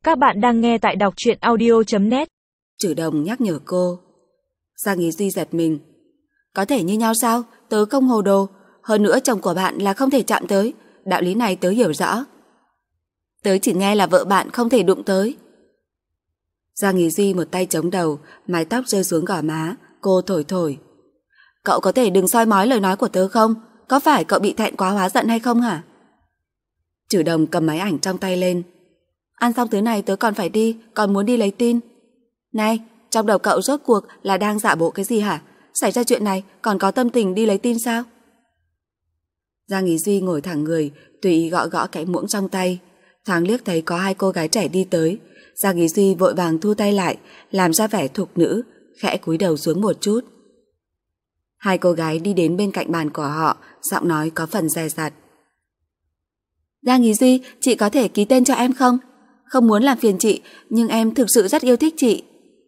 Các bạn đang nghe tại đọc truyện audio.net. Trừ Đồng nhắc nhở cô. Giang Ý Duy giật mình. Có thể như nhau sao? Tớ không hồ đồ. Hơn nữa chồng của bạn là không thể chạm tới. Đạo lý này tớ hiểu rõ. Tớ chỉ nghe là vợ bạn không thể đụng tới. Giang Ý Duy một tay chống đầu, mái tóc rơi xuống gò má. Cô thổi thổi. Cậu có thể đừng soi mói lời nói của tớ không? Có phải cậu bị thẹn quá hóa giận hay không hả? Trừ Đồng cầm máy ảnh trong tay lên. Ăn xong thứ này tớ còn phải đi, còn muốn đi lấy tin. Này, trong đầu cậu rốt cuộc là đang giả bộ cái gì hả? Xảy ra chuyện này còn có tâm tình đi lấy tin sao? Giang Ý Duy ngồi thẳng người, tùy ý gõ gõ cái muỗng trong tay. Thoáng liếc thấy có hai cô gái trẻ đi tới. Giang Ý Duy vội vàng thu tay lại, làm ra vẻ thục nữ, khẽ cúi đầu xuống một chút. Hai cô gái đi đến bên cạnh bàn của họ, giọng nói có phần dè dặt. Giang Ý Duy, chị có thể ký tên cho em không? Không muốn làm phiền chị, nhưng em thực sự rất yêu thích chị.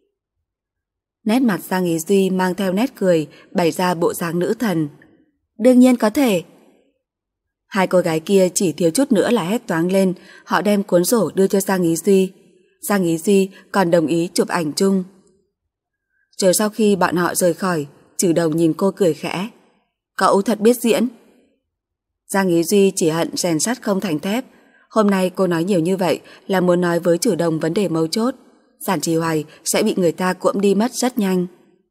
Nét mặt Giang Ý Duy mang theo nét cười, bày ra bộ dáng nữ thần. Đương nhiên có thể. Hai cô gái kia chỉ thiếu chút nữa là hét toáng lên, họ đem cuốn sổ đưa cho Giang Ý Duy. Giang Ý Duy còn đồng ý chụp ảnh chung. Chờ sau khi bọn họ rời khỏi, Trừ Đồng nhìn cô cười khẽ. Cậu thật biết diễn. Giang Ý Duy chỉ hận rèn sắt không thành thép. Hôm nay cô nói nhiều như vậy là muốn nói với Trừ Đồng vấn đề mấu chốt. Giản Trì Hoài sẽ bị người ta cuỗm đi mất rất nhanh.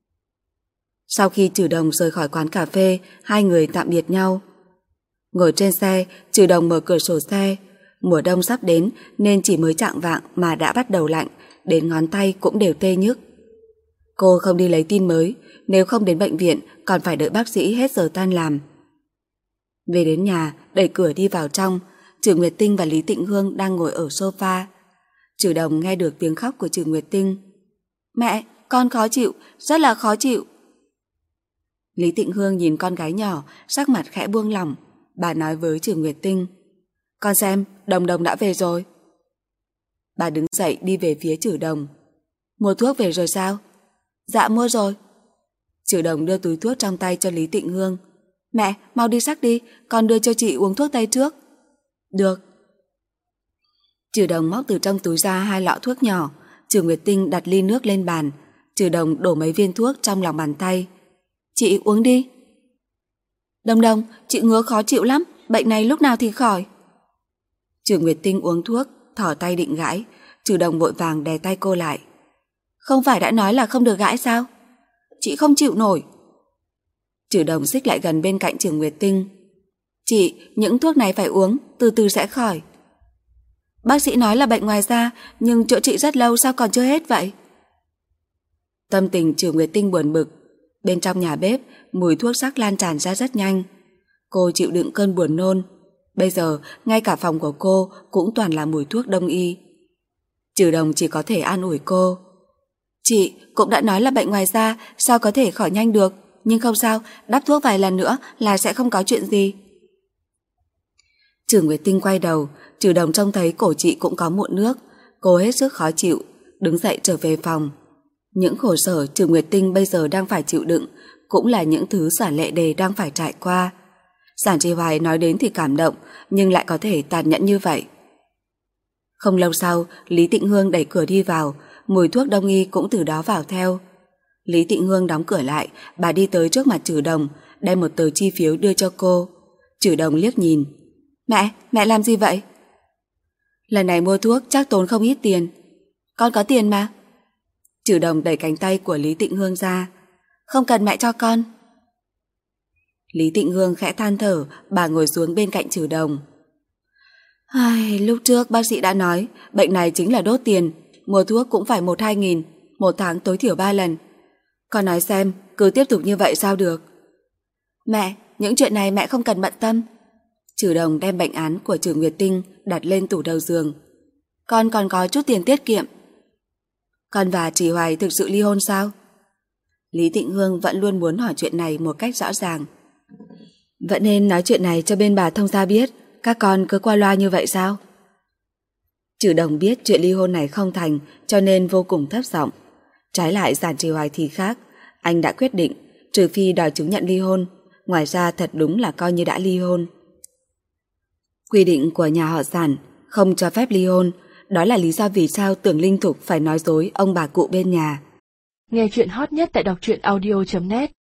Sau khi Trừ Đồng rời khỏi quán cà phê, hai người tạm biệt nhau. Ngồi trên xe, Trừ Đồng mở cửa sổ xe. Mùa đông sắp đến nên chỉ mới chạng vạng mà đã bắt đầu lạnh, đến ngón tay cũng đều tê nhức. Cô không đi lấy tin mới, nếu không đến bệnh viện còn phải đợi bác sĩ hết giờ tan làm. Về đến nhà, đẩy cửa đi vào trong, Trừ Nguyệt Tinh và Lý Tịnh Hương đang ngồi ở sofa. Trừ Đồng nghe được tiếng khóc của Trừ Nguyệt Tinh. Mẹ, con khó chịu, rất là khó chịu. Lý Tịnh Hương nhìn con gái nhỏ, sắc mặt khẽ buông lỏng. Bà nói với Trừ Nguyệt Tinh. Con xem, Đồng Đồng đã về rồi. Bà đứng dậy đi về phía Trừ Đồng. Mua thuốc về rồi sao? Dạ mua rồi. Trừ Đồng đưa túi thuốc trong tay cho Lý Tịnh Hương. Mẹ, mau đi xách đi, con đưa cho chị uống thuốc tây trước. Được. Trừ Đồng móc từ trong túi ra hai lọ thuốc nhỏ. Trừ Nguyệt Tinh đặt ly nước lên bàn. Trừ Đồng đổ mấy viên thuốc trong lòng bàn tay. Chị uống đi. Đồng Đồng, chị ngứa khó chịu lắm, bệnh này lúc nào thì khỏi. Trừ Nguyệt Tinh uống thuốc, thỏ tay định gãi. Trừ Đồng vội vàng đè tay cô lại. Không phải đã nói là không được gãi sao? Chị không chịu nổi. Trừ Đồng xích lại gần bên cạnh Trừ Nguyệt Tinh. Chị, những thuốc này phải uống, từ từ sẽ khỏi. Bác sĩ nói là bệnh ngoài da, nhưng chữa trị rất lâu sao còn chưa hết vậy? Tâm tình Trừ Nguyệt Tinh buồn bực. Bên trong nhà bếp, mùi thuốc sắc lan tràn ra rất nhanh. Cô chịu đựng cơn buồn nôn. Bây giờ, ngay cả phòng của cô cũng toàn là mùi thuốc đông y. Trừ Đồng chỉ có thể an ủi cô. Chị cũng đã nói là bệnh ngoài da, sao có thể khỏi nhanh được? Nhưng không sao, đắp thuốc vài lần nữa là sẽ không có chuyện gì. Trừ Nguyệt Tinh quay đầu, Trừ Đồng trông thấy cổ chị cũng có mụn nước. Cô hết sức khó chịu, đứng dậy trở về phòng. Những khổ sở Trừ Nguyệt Tinh bây giờ đang phải chịu đựng cũng là những thứ Giản Lệ Đề đang phải trải qua. Giản Trì Hoài nói đến thì cảm động, nhưng lại có thể tàn nhẫn như vậy. Không lâu sau, Lý Tịnh Hương đẩy cửa đi vào, mùi thuốc đông y cũng từ đó vào theo. Lý Tịnh Hương đóng cửa lại, bà đi tới trước mặt Trừ Đồng, đem một tờ chi phiếu đưa cho cô. Trừ Đồng liếc nhìn. Mẹ làm gì vậy? Lần này mua thuốc chắc tốn không ít tiền. Con có tiền mà. Trừ Đồng đẩy cánh tay của Lý Tịnh Hương ra. Không cần mẹ cho con. Lý Tịnh Hương khẽ than thở, bà ngồi xuống bên cạnh Trừ Đồng. Lúc trước bác sĩ đã nói bệnh này chính là đốt tiền, mua thuốc cũng phải 1-2 nghìn, một tháng tối thiểu 3 lần. Con nói xem, cứ tiếp tục như vậy sao được? Mẹ, những chuyện này mẹ không cần bận tâm. Trừ Đồng đem bệnh án của Trừ Nguyệt Tinh đặt lên tủ đầu giường. Con còn có chút tiền tiết kiệm. Con và Trì Hoài thực sự ly hôn sao? Lý Tịnh Hương vẫn luôn muốn hỏi chuyện này một cách rõ ràng. Vẫn nên nói chuyện này cho bên bà thông gia biết, các con cứ qua loa như vậy sao? Trừ Đồng biết chuyện ly hôn này không thành, cho nên vô cùng thấp giọng. Trái lại Giản Trì Hoài thì khác, anh đã quyết định, trừ phi đòi chứng nhận ly hôn, ngoài ra thật đúng là coi như đã ly hôn. Quy định của nhà họ Giản không cho phép ly hôn, Đó là lý do vì sao Tưởng Linh Thục phải nói dối ông bà cụ bên nhà. Nghe chuyện hot nhất tại đọc truyện audio.net